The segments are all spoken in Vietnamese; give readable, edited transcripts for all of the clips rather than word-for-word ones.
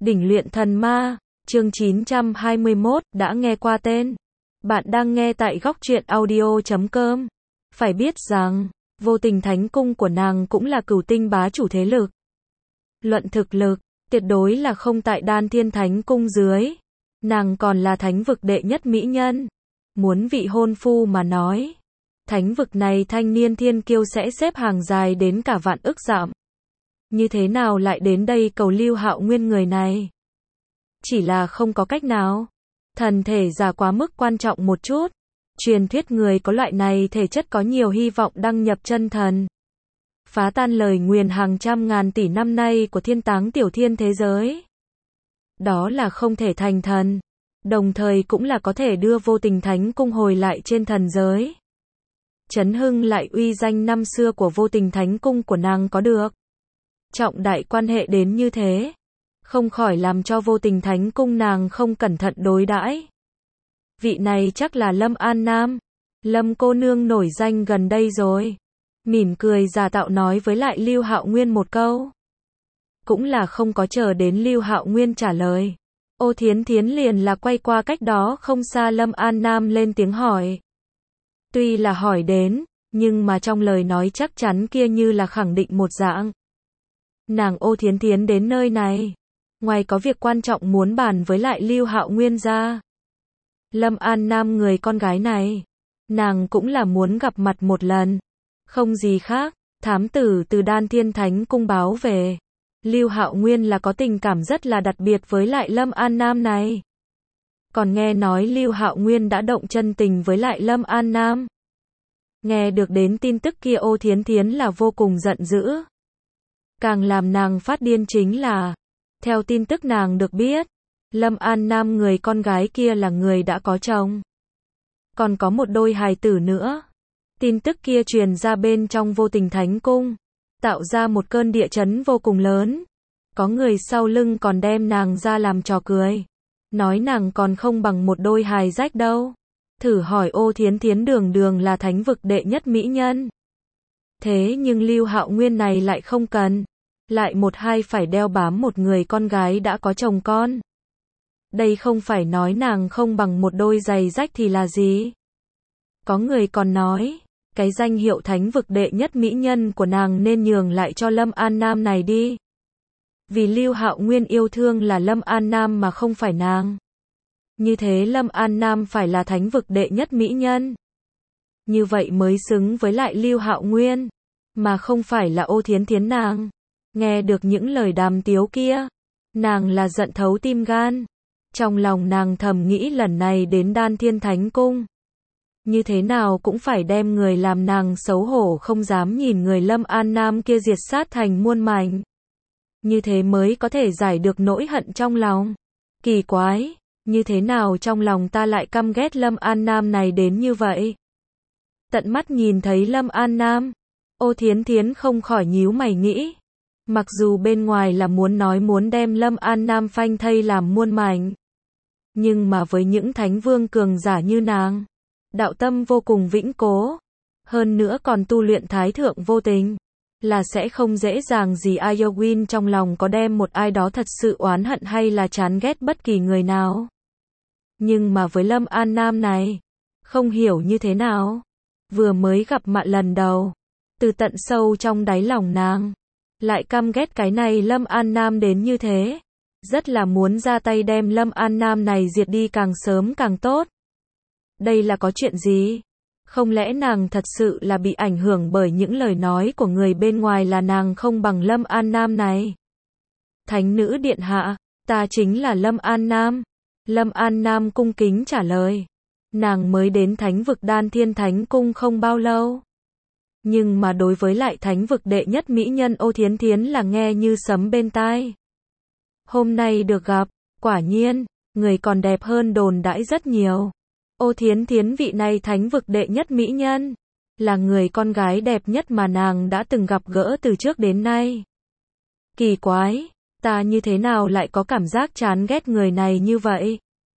Đỉnh luyện thần ma, chương 921, đã nghe qua tên. Bạn đang nghe tại góc truyện audio.com. Phải biết rằng, vô tình thánh cung của nàng cũng là cửu tinh bá chủ thế lực. Luận thực lực, tuyệt đối là không tại Đan Thiên Thánh cung dưới. Nàng còn là thánh vực đệ nhất mỹ nhân. Muốn vị hôn phu mà nói. Thánh vực này thanh niên thiên kiêu sẽ xếp hàng dài đến cả vạn ức dặm. Như thế nào lại đến đây cầu Lưu Hạo Nguyên người này? Chỉ là không có cách nào. Thần thể giả quá mức quan trọng một chút. Truyền thuyết người có loại này thể chất có nhiều hy vọng đăng nhập chân thần. Phá tan lời nguyền hàng trăm ngàn tỷ năm nay của thiên táng tiểu thiên thế giới. Đó là không thể thành thần. Đồng thời cũng là có thể đưa vô tình thánh cung hồi lại trên thần giới. Chấn hưng lại uy danh năm xưa của vô tình thánh cung của nàng có được. Trọng đại quan hệ đến như thế. Không khỏi làm cho vô tình thánh cung nàng không cẩn thận đối đãi. Vị này chắc là Lâm An Nam. Lâm cô nương nổi danh gần đây rồi. Mỉm cười giả tạo nói với lại Lưu Hạo Nguyên một câu. Cũng là không có chờ đến Lưu Hạo Nguyên trả lời. Ô Thiến Thiến liền là quay qua cách đó không xa Lâm An Nam lên tiếng hỏi. Tuy là hỏi đến, nhưng mà trong lời nói chắc chắn kia như là khẳng định một dạng. Nàng Ô Thiến Thiến đến nơi này, ngoài có việc quan trọng muốn bàn với lại Lưu Hạo Nguyên ra. Lâm An Nam người con gái này, nàng cũng là muốn gặp mặt một lần. Không gì khác, thám tử từ Đan Thiên Thánh cung báo về. Lưu Hạo Nguyên là có tình cảm rất là đặc biệt với lại Lâm An Nam này. Còn nghe nói Lưu Hạo Nguyên đã động chân tình với lại Lâm An Nam. Nghe được đến tin tức kia Ô Thiến Thiến là vô cùng giận dữ. Càng làm nàng phát điên chính là, theo tin tức nàng được biết, Lâm An Nam người con gái kia là người đã có chồng. Còn có một đôi hài tử nữa. Tin tức kia truyền ra bên trong vô tình thánh cung, tạo ra một cơn địa chấn vô cùng lớn. Có người sau lưng còn đem nàng ra làm trò cười. Nói nàng còn không bằng một đôi hài rách đâu. Thử hỏi Ô Thiến Thiến đường là thánh vực đệ nhất mỹ nhân. Thế nhưng Lưu Hạo Nguyên này lại không cần. Lại một hai phải đeo bám một người con gái đã có chồng con. Đây không phải nói nàng không bằng một đôi giày rách thì là gì. Có người còn nói, cái danh hiệu thánh vực đệ nhất mỹ nhân của nàng nên nhường lại cho Lâm An Nam này đi. Vì Lưu Hạo Nguyên yêu thương là Lâm An Nam mà không phải nàng. Như thế Lâm An Nam phải là thánh vực đệ nhất mỹ nhân. Như vậy mới xứng với lại Lưu Hạo Nguyên, mà không phải là Ô Thiến Thiến nàng. Nghe được những lời đàm tiếu kia, nàng là giận thấu tim gan. Trong lòng nàng thầm nghĩ lần này đến Đan Thiên Thánh cung, như thế nào cũng phải đem người làm nàng xấu hổ không dám nhìn người Lâm An Nam kia diệt sát thành muôn mảnh. Như thế mới có thể giải được nỗi hận trong lòng. Kỳ quái, như thế nào trong lòng ta lại căm ghét Lâm An Nam này đến như vậy? Tận mắt nhìn thấy Lâm An Nam, Ô Thiến Thiến không khỏi nhíu mày nghĩ. Mặc dù bên ngoài là muốn nói muốn đem Lâm An Nam phanh thây làm muôn mảnh. Nhưng mà với những thánh vương cường giả như nàng, đạo tâm vô cùng vĩnh cố. Hơn nữa còn tu luyện thái thượng vô tình. Là sẽ không dễ dàng gì Iowin trong lòng có đem một ai đó thật sự oán hận hay là chán ghét bất kỳ người nào. Nhưng mà với Lâm An Nam này, không hiểu như thế nào. Vừa mới gặp mặt lần đầu, từ tận sâu trong đáy lòng nàng, lại căm ghét cái này Lâm An Nam đến như thế. Rất là muốn ra tay đem Lâm An Nam này diệt đi càng sớm càng tốt. Đây là có chuyện gì? Không lẽ nàng thật sự là bị ảnh hưởng bởi những lời nói của người bên ngoài là nàng không bằng Lâm An Nam này? Thánh nữ điện hạ, ta chính là Lâm An Nam. Lâm An Nam cung kính trả lời. Nàng mới đến thánh vực Đan Thiên Thánh cung không bao lâu. Nhưng mà đối với lại thánh vực đệ nhất mỹ nhân Ô Thiến Thiến là nghe như sấm bên tai. Hôm nay được gặp, quả nhiên, người còn đẹp hơn đồn đãi rất nhiều. Ô Thiến Thiến vị này thánh vực đệ nhất mỹ nhân, là người con gái đẹp nhất mà nàng đã từng gặp gỡ từ trước đến nay. Kỳ quái, ta như thế nào lại có cảm giác chán ghét người này như vậy?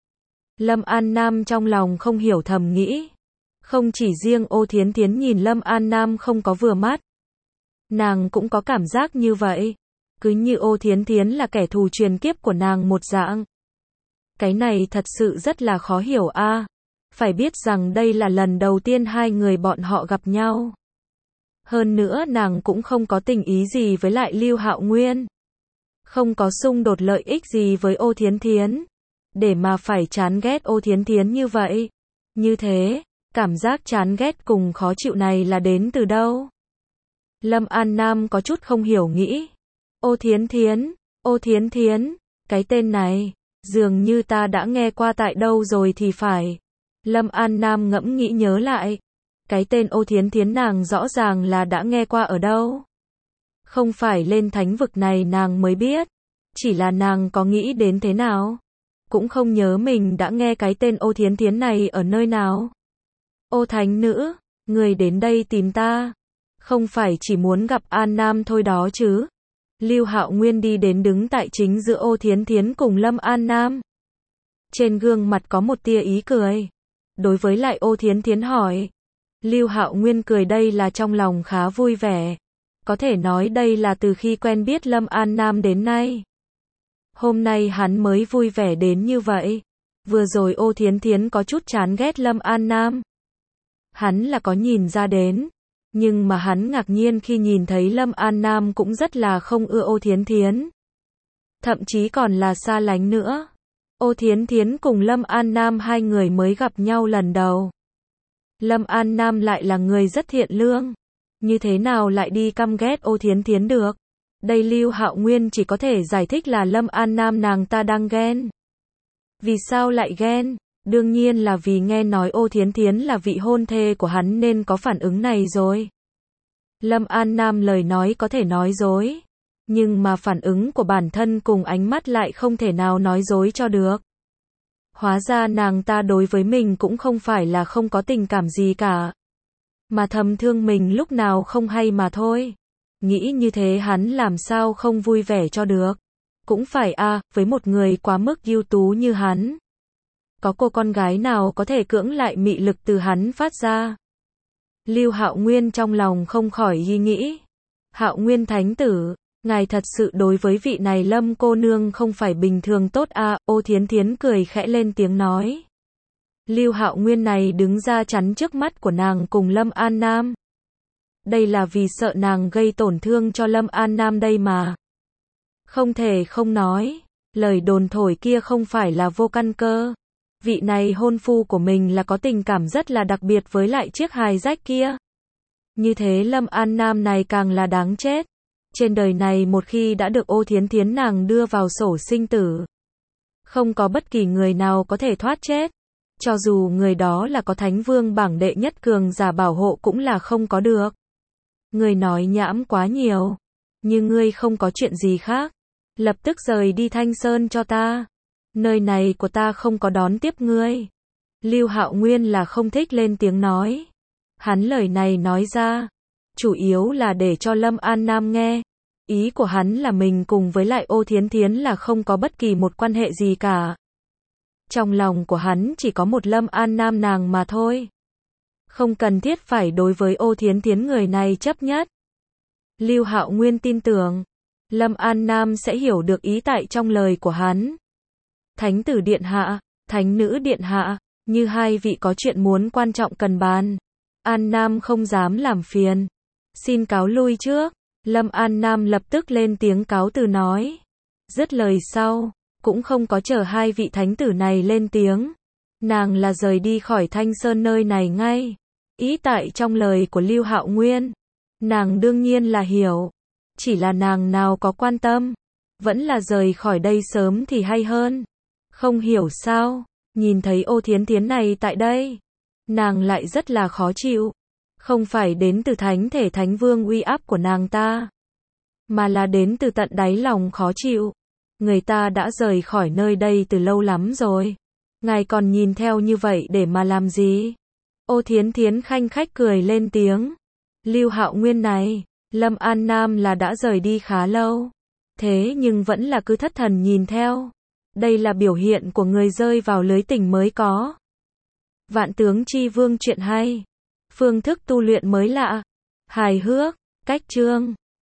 Lâm An Nam trong lòng không hiểu thầm nghĩ. Không chỉ riêng Ô Thiến Thiến nhìn Lâm An Nam không có vừa mắt. Nàng cũng có cảm giác như vậy. cứ như Ô Thiến Thiến là kẻ thù truyền kiếp của nàng một dạng. Cái này thật sự rất là khó hiểu a. Phải biết rằng đây là lần đầu tiên hai người bọn họ gặp nhau. Hơn nữa nàng cũng không có tình ý gì với lại Lưu Hạo Nguyên. Không có xung đột lợi ích gì với Ô Thiến Thiến. Để mà phải chán ghét Ô Thiến Thiến như vậy. Như thế, cảm giác chán ghét cùng khó chịu này là đến từ đâu? Lâm An Nam có chút không hiểu nghĩ. Ô Thiến Thiến, cái tên này, dường như ta đã nghe qua tại đâu rồi thì phải. Lâm An Nam ngẫm nghĩ nhớ lại. Cái tên Ô Thiến Thiến nàng rõ ràng là đã nghe qua ở đâu. Không phải lên thánh vực này nàng mới biết. Chỉ là nàng có nghĩ đến thế nào. Cũng không nhớ mình đã nghe cái tên Ô Thiến Thiến này ở nơi nào. Ô thánh nữ, người đến đây tìm ta. Không phải chỉ muốn gặp An Nam thôi đó chứ. Lưu Hạo Nguyên đi đến đứng tại chính giữa Ô Thiến Thiến cùng Lâm An Nam. Trên gương mặt có một tia ý cười. Đối với lại Ô Thiến Thiến hỏi. Lưu Hạo Nguyên cười đây là trong lòng khá vui vẻ. Có thể nói đây là từ khi quen biết Lâm An Nam đến nay. Hôm nay hắn mới vui vẻ đến như vậy. Vừa rồi Ô Thiến Thiến có chút chán ghét Lâm An Nam. Hắn là có nhìn ra đến. Nhưng mà hắn ngạc nhiên khi nhìn thấy Lâm An Nam cũng rất là không ưa Ô Thiến Thiến. Thậm chí còn là xa lánh nữa. Ô Thiến Thiến cùng Lâm An Nam hai người mới gặp nhau lần đầu. Lâm An Nam lại là người rất thiện lương. Như thế nào lại đi căm ghét Ô Thiến Thiến được? Đây Lưu Hạo Nguyên chỉ có thể giải thích là Lâm An Nam nàng ta đang ghen. Vì sao lại ghen? Đương nhiên là vì nghe nói Ô Thiến Thiến là vị hôn thê của hắn nên có phản ứng này rồi. Lâm An Nam lời nói có thể nói dối. Nhưng mà phản ứng của bản thân cùng ánh mắt lại không thể nào nói dối cho được. Hóa ra nàng ta đối với mình cũng không phải là không có tình cảm gì cả. Mà thầm thương mình lúc nào không hay mà thôi. Nghĩ như thế hắn làm sao không vui vẻ cho được. Cũng phải với một người quá mức ưu tú như hắn. Có cô con gái nào có thể cưỡng lại mị lực từ hắn phát ra. Lưu Hạo Nguyên trong lòng không khỏi suy nghĩ. Hạo Nguyên thánh tử, ngài thật sự đối với vị này Lâm cô nương không phải bình thường tốt Ô Thiến Thiến cười khẽ lên tiếng nói. Lưu Hạo Nguyên này đứng ra chắn trước mắt của nàng cùng Lâm An Nam. Đây là vì sợ nàng gây tổn thương cho Lâm An Nam đây mà. Không thể không nói, lời đồn thổi kia không phải là vô căn cơ. Vị này hôn phu của mình là có tình cảm rất là đặc biệt với lại chiếc hài rách kia. Như thế Lâm An Nam này càng là đáng chết. Trên đời này một khi đã được Ô Thiến Thiến nàng đưa vào sổ sinh tử. Không có bất kỳ người nào có thể thoát chết. Cho dù người đó là có Thánh Vương bảng đệ nhất cường giả bảo hộ cũng là không có được. Người nói nhảm quá nhiều. Như ngươi không có chuyện gì khác. Lập tức rời đi Thanh Sơn cho ta. Nơi này của ta không có đón tiếp ngươi. Lưu Hạo Nguyên là không thích lên tiếng nói. Hắn lời này nói ra. Chủ yếu là để cho Lâm An Nam nghe. Ý của hắn là mình cùng với lại Ô Thiến Thiến là không có bất kỳ một quan hệ gì cả. Trong lòng của hắn chỉ có một Lâm An Nam nàng mà thôi. Không cần thiết phải đối với Ô Thiến Thiến người này chấp nhất. Lưu Hạo Nguyên tin tưởng. Lâm An Nam sẽ hiểu được ý tại trong lời của hắn. Thánh tử điện hạ, thánh nữ điện hạ, như hai vị có chuyện muốn quan trọng cần bàn. An Nam không dám làm phiền. Xin cáo lui trước. Lâm An Nam lập tức lên tiếng cáo từ nói. Dứt lời sau, cũng không có chờ hai vị thánh tử này lên tiếng. Nàng là rời đi khỏi Thanh Sơn nơi này ngay. Ý tại trong lời của Lưu Hạo Nguyên. Nàng đương nhiên là hiểu. Chỉ là nàng nào có quan tâm. Vẫn là rời khỏi đây sớm thì hay hơn. Không hiểu sao, nhìn thấy Ô Thiến Thiến này tại đây. Nàng lại rất là khó chịu. Không phải đến từ thánh thể Thánh Vương uy áp của nàng ta. Mà là đến từ tận đáy lòng khó chịu. Người ta đã rời khỏi nơi đây từ lâu lắm rồi. Ngài còn nhìn theo như vậy để mà làm gì? Ô Thiến Thiến khanh khách cười lên tiếng. Lưu Hạo Nguyên này, Lâm An Nam là đã rời đi khá lâu. Thế nhưng vẫn là cứ thất thần nhìn theo. Đây là biểu hiện của người rơi vào lưới tình mới có. Vạn tướng chi vương chuyện hay. Phương thức tu luyện mới lạ. Hài hước, cách chương.